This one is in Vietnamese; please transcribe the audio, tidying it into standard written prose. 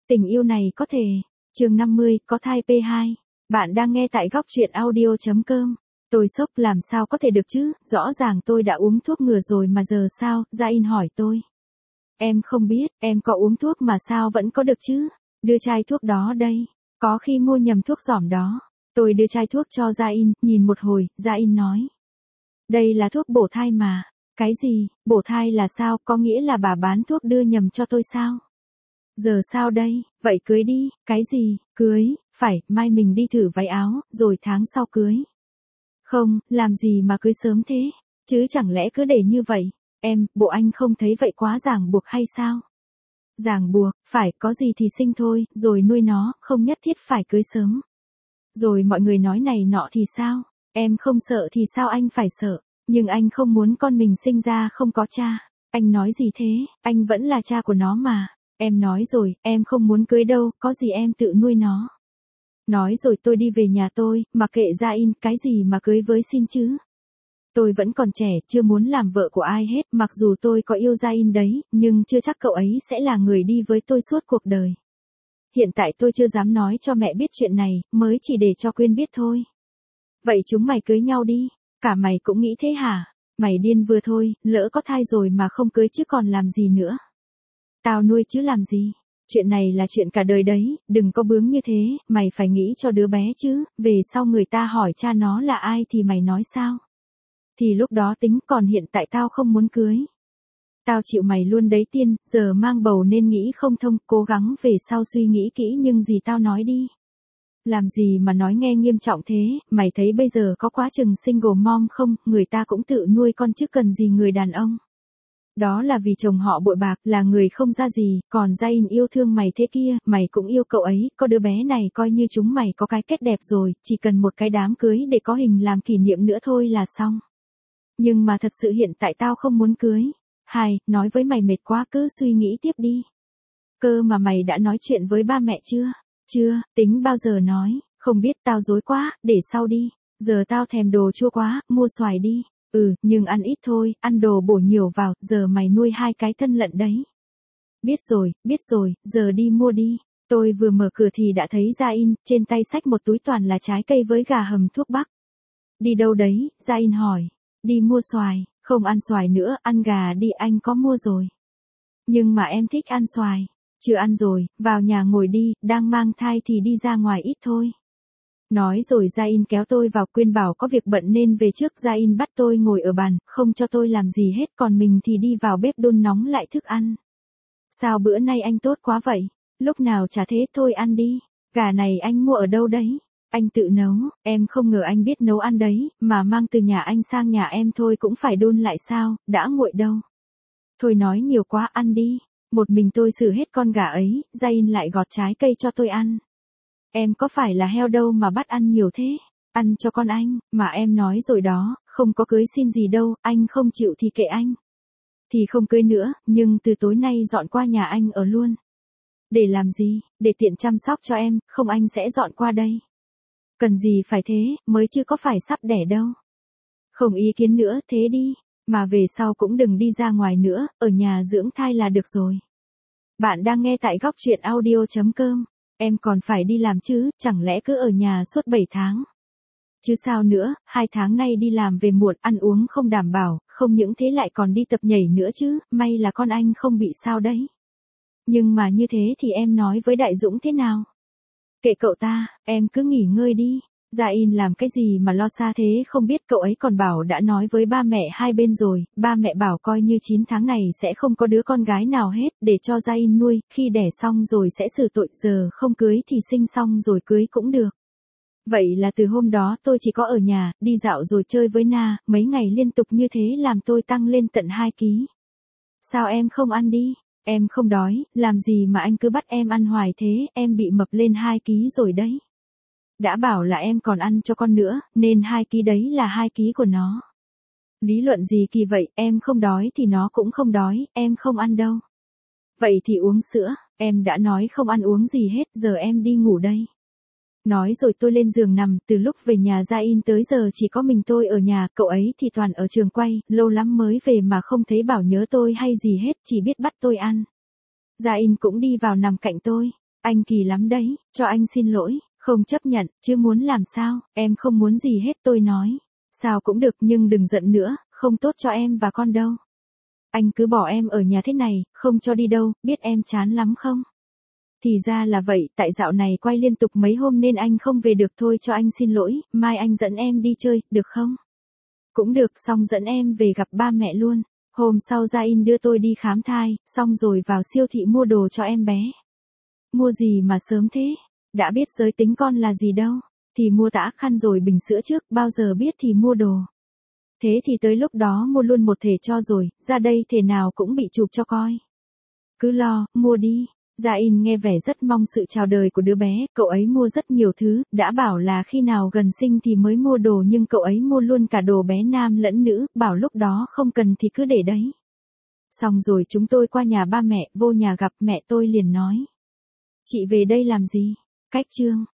Tình yêu này có thể. Chương 50, có thai P2. Bạn đang nghe tại góc truyện audio.com. Tôi sốc, làm sao có thể được chứ, rõ ràng tôi đã uống thuốc ngừa rồi mà giờ sao, Jain hỏi tôi. Em không biết, em có uống thuốc mà sao vẫn có được chứ, đưa chai thuốc đó đây, có khi mua nhầm thuốc giỏm đó. Tôi đưa chai thuốc cho Jain, nhìn một hồi, Jain nói. Đây là thuốc bổ thai mà. Cái gì, bổ thai là sao, có nghĩa là bà bán thuốc đưa nhầm cho tôi sao? Giờ sao đây, vậy cưới đi, cái gì, cưới, phải, mai mình đi thử váy áo, rồi tháng sau cưới. Không, làm gì mà cưới sớm thế, chứ chẳng lẽ cứ để như vậy, bộ anh không thấy vậy quá ràng buộc hay sao? Ràng buộc, phải, có gì thì sinh thôi, rồi nuôi nó, không nhất thiết phải cưới sớm. Rồi mọi người nói này nọ thì sao, em không sợ thì sao anh phải sợ, nhưng anh không muốn con mình sinh ra không có cha. Anh nói gì thế, anh vẫn là cha của nó mà. Em nói rồi, em không muốn cưới đâu, có gì em tự nuôi nó. Nói rồi tôi đi về nhà tôi, mà kệ Jain, cái gì mà cưới với xin chứ. Tôi vẫn còn trẻ, chưa muốn làm vợ của ai hết, mặc dù tôi có yêu Jain đấy, nhưng chưa chắc cậu ấy sẽ là người đi với tôi suốt cuộc đời. Hiện tại tôi chưa dám nói cho mẹ biết chuyện này, mới chỉ để cho Quyên biết thôi. Vậy chúng mày cưới nhau đi, cả mày cũng nghĩ thế hả? Mày điên vừa thôi, lỡ có thai rồi mà không cưới chứ còn làm gì nữa. Tao nuôi chứ làm gì, chuyện này là chuyện cả đời đấy, đừng có bướng như thế, mày phải nghĩ cho đứa bé chứ, về sau người ta hỏi cha nó là ai thì mày nói sao? Thì lúc đó tính, còn hiện tại tao không muốn cưới. Tao chịu mày luôn đấy Tiên, giờ mang bầu nên nghĩ không thông, cố gắng về sau suy nghĩ kỹ nhưng gì tao nói đi. Làm gì mà nói nghe nghiêm trọng thế, mày thấy bây giờ có quá chừng single mom không, người ta cũng tự nuôi con chứ cần gì người đàn ông. Đó là vì chồng họ bội bạc, là người không ra gì, còn Jain yêu thương mày thế kia, mày cũng yêu cậu ấy, có đứa bé này coi như chúng mày có cái kết đẹp rồi, chỉ cần một cái đám cưới để có hình làm kỷ niệm nữa thôi là xong. Nhưng mà thật sự hiện tại tao không muốn cưới. Nói với mày mệt quá cứ suy nghĩ tiếp đi. Cơ mà mày đã nói chuyện với ba mẹ chưa? Chưa, tính bao giờ nói, không biết tao dối quá, để sau đi. Giờ tao thèm đồ chua quá, mua xoài đi. Nhưng ăn ít thôi, ăn đồ bổ nhiều vào, giờ mày nuôi 2 cái thân lợn đấy. Biết rồi, giờ đi mua đi. Tôi vừa mở cửa thì đã thấy Jain, trên tay xách một túi toàn là trái cây với gà hầm thuốc bắc. Đi đâu đấy, Jain hỏi. Đi mua xoài, không ăn xoài nữa, ăn gà đi, anh có mua rồi. Nhưng mà em thích ăn xoài. Chưa ăn rồi, vào nhà ngồi đi, đang mang thai thì đi ra ngoài ít thôi. Nói rồi Jain kéo tôi vào, Quyên bảo có việc bận nên về trước, Jain bắt tôi ngồi ở bàn, không cho tôi làm gì hết, còn mình thì đi vào bếp đun nóng lại thức ăn. Sao bữa nay anh tốt quá vậy? Lúc nào chả thế, thôi ăn đi. Gà này anh mua ở đâu đấy? Anh tự nấu, em không ngờ anh biết nấu ăn đấy, mà mang từ nhà anh sang nhà em thôi cũng phải đun lại sao, đã nguội đâu. Thôi nói nhiều quá, ăn đi. Một mình tôi xử hết con gà ấy, Jain lại gọt trái cây cho tôi ăn. Em có phải là heo đâu mà bắt ăn nhiều thế, ăn cho con anh, mà em nói rồi đó, không có cưới xin gì đâu, anh không chịu thì kệ anh. Thì không cưới nữa, nhưng từ tối nay dọn qua nhà anh ở luôn. Để làm gì, để tiện chăm sóc cho em, không anh sẽ dọn qua đây. Cần gì phải thế, mới chưa có phải sắp đẻ đâu. Không ý kiến nữa, thế đi, mà về sau cũng đừng đi ra ngoài nữa, ở nhà dưỡng thai là được rồi. Bạn đang nghe tại góc truyện audio.com. Em còn phải đi làm chứ, chẳng lẽ cứ ở nhà suốt 7 tháng. Chứ sao nữa, 2 tháng nay đi làm về muộn, ăn uống không đảm bảo, không những thế lại còn đi tập nhảy nữa chứ, may là con anh không bị sao đấy. Nhưng mà như thế thì em nói với Đại Dũng thế nào? Kệ cậu ta, em cứ nghỉ ngơi đi. Jain làm cái gì mà lo xa thế không biết, cậu ấy còn bảo đã nói với ba mẹ hai bên rồi, ba mẹ bảo coi như 9 tháng này sẽ không có đứa con gái nào hết, để cho Jain nuôi, khi đẻ xong rồi sẽ xử tội, giờ không cưới thì sinh xong rồi cưới cũng được. Vậy là từ hôm đó tôi chỉ có ở nhà, đi dạo rồi chơi với Na, mấy ngày liên tục như thế làm tôi tăng lên tận 2 ký. Sao em không ăn đi? Em không đói, làm gì mà anh cứ bắt em ăn hoài thế, em bị mập lên 2 ký rồi đấy. Đã bảo là em còn ăn cho con nữa, nên 2 ký đấy là 2 ký của nó. Lý luận gì kỳ vậy, em không đói thì nó cũng không đói, em không ăn đâu. Vậy thì uống sữa, em đã nói không ăn uống gì hết, giờ em đi ngủ đây. Nói rồi tôi lên giường nằm, từ lúc về nhà Jain tới giờ chỉ có mình tôi ở nhà, cậu ấy thì toàn ở trường quay, lâu lắm mới về mà không thấy bảo nhớ tôi hay gì hết, chỉ biết bắt tôi ăn. Jain cũng đi vào nằm cạnh tôi. Anh kỳ lắm đấy, cho anh xin lỗi, không chấp nhận, chứ muốn làm sao, em không muốn gì hết tôi nói. Sao cũng được nhưng đừng giận nữa, không tốt cho em và con đâu. Anh cứ bỏ em ở nhà thế này, không cho đi đâu, biết em chán lắm không? Thì ra là vậy, tại dạo này quay liên tục mấy hôm nên anh không về được thôi cho anh xin lỗi, mai anh dẫn em đi chơi, được không? Cũng được, xong dẫn em về gặp ba mẹ luôn. Hôm sau Jain đưa tôi đi khám thai, xong rồi vào siêu thị mua đồ cho em bé. Mua gì mà sớm thế? Đã biết giới tính con là gì đâu. Thì mua tã khăn rồi bình sữa trước, bao giờ biết thì mua đồ. Thế thì tới lúc đó mua luôn một thể cho rồi, ra đây thể nào cũng bị chụp cho coi. Cứ lo, mua đi. Jain nghe vẻ rất mong sự chào đời của đứa bé, cậu ấy mua rất nhiều thứ, đã bảo là khi nào gần sinh thì mới mua đồ nhưng cậu ấy mua luôn cả đồ bé nam lẫn nữ, bảo lúc đó không cần thì cứ để đấy. Xong rồi chúng tôi qua nhà ba mẹ, vô nhà gặp mẹ tôi liền nói. Chị về đây làm gì? Cách chương.